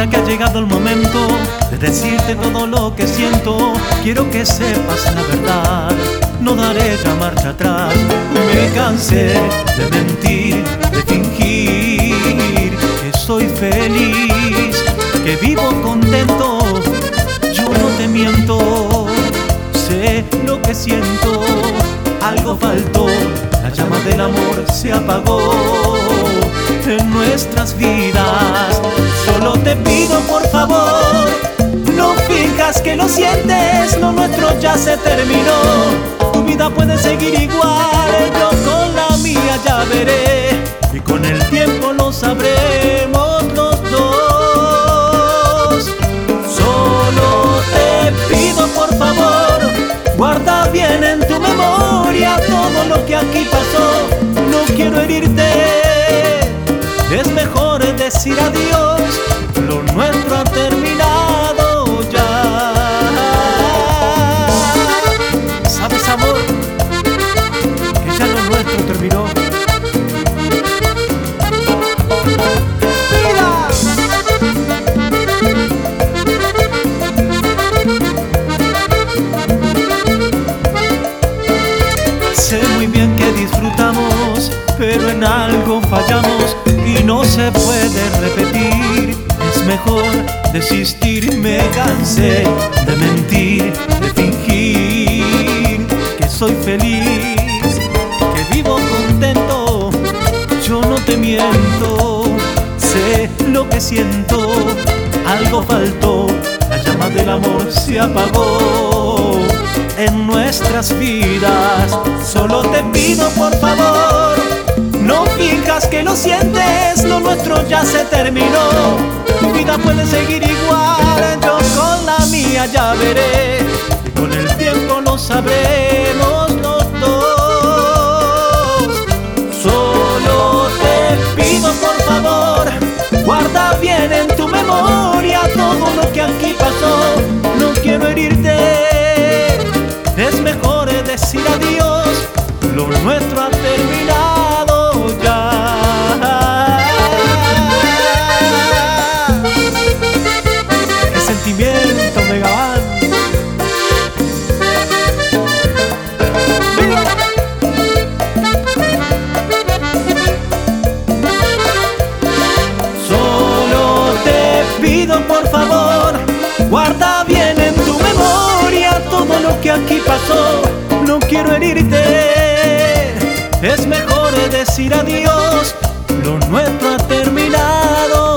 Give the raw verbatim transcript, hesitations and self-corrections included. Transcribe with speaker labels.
Speaker 1: Ahora que ha llegado el momento de decirte todo lo que siento, quiero que sepas la verdad, no daré ya marcha atrás. Me cansé de mentir, de fingir que soy feliz, que vivo contento. Yo no te miento, sé lo que siento. Algo faltó, la llama del amor se apagó en nuestras vidas. Solo te pido por favor, no finjas que lo sientes, lo nuestro ya se terminó. Tu vida puede seguir igual, yo con la mía ya veré, y con el tiempo lo sabremos los dos. Solo te pido por favor, guarda bien en tu memoria todo lo que aquí pasó. No quiero herirte, es mejor decir adiós, lo nuestro ha terminado ya. ¿Sabes, amor, que ya lo nuestro terminó? Sé muy bien que disfrutamos, pero en algo fallamos y no se puede repetir. Es mejor desistir. Me cansé de mentir, de fingir que soy feliz, que vivo contento. Yo no te miento, sé lo que siento. Algo faltó, la llama del amor se apagó en nuestras vidas. Solo te pido por favor, no finjas que lo sientes, lo nuestro ya se terminó. Tu vida puede seguir igual, yo con la mía ya veré, y con el tiempo lo sabremos los dos. Solo te pido por favor, guarda bien en tu memoria todo lo que aquí pasó. No quiero herirte, es mejor decir adiós, lo nuestro ha terminado ya. ¡Qué sentimiento, Megaban! Solo te pido por favor, guarda bien en tu memoria todo lo que aquí pasó. No quiero herirte, es mejor decir adiós, lo nuestro ha terminado.